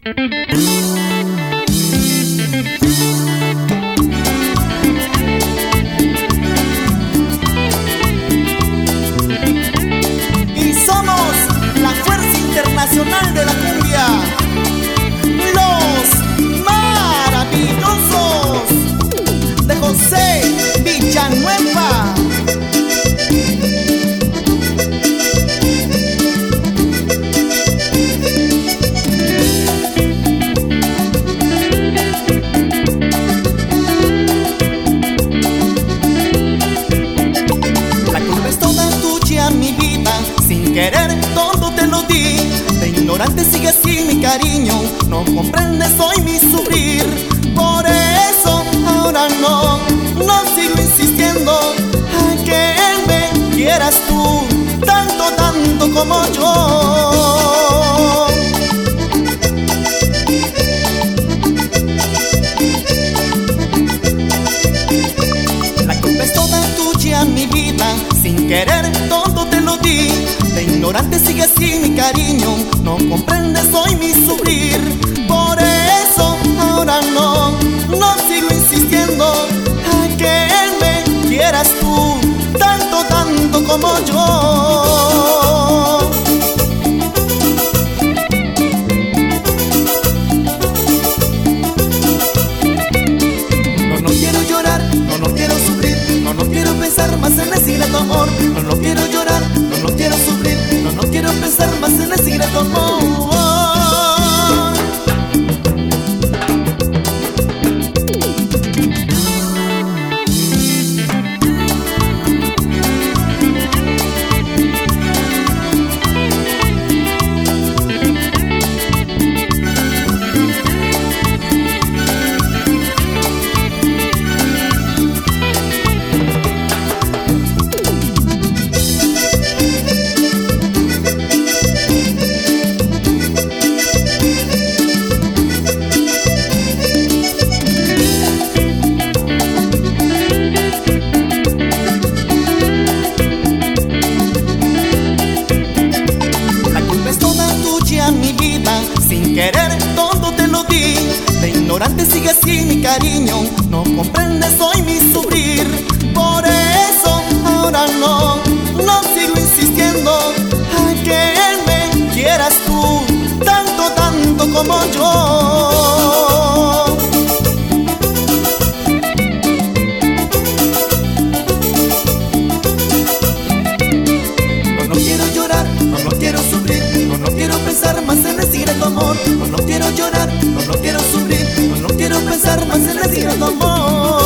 Y somos la fuerza internacional de la cumbia, los maravillosos de José Villanueva. Mi vida, sin querer todo te lo di. De ignorante sigue así mi cariño, no comprendes hoy mi sufrir. Por eso ahora no sigo insistiendo a que me quieras tú tanto, tanto como yo. La culpa es toda tuya, mi vida, sin querer todo te lo di. De ignorante sigue así mi cariño, no comprendes hoy mi sufrir. Por eso ahora no sigo insistiendo a que me quieras tú tanto, tanto como yo. No quiero llorar, no quiero sufrir, no quiero pensar más en decir a tu amor. No quiero llorar, no quiero sufrir, no quiero pensar más en decir a tu amor. Mi vida, sin querer todo te lo di. De ignorante sigue así mi cariño, no comprendes hoy mi sufrir. Por eso ahora no sigo insistiendo a que me quieras tú tanto, tanto como yo. No quiero llorar, no quiero sufrir, no quiero pensar más en decir a tu amor. No quiero llorar, no quiero sufrir, no quiero pensar más en decir a tu amor.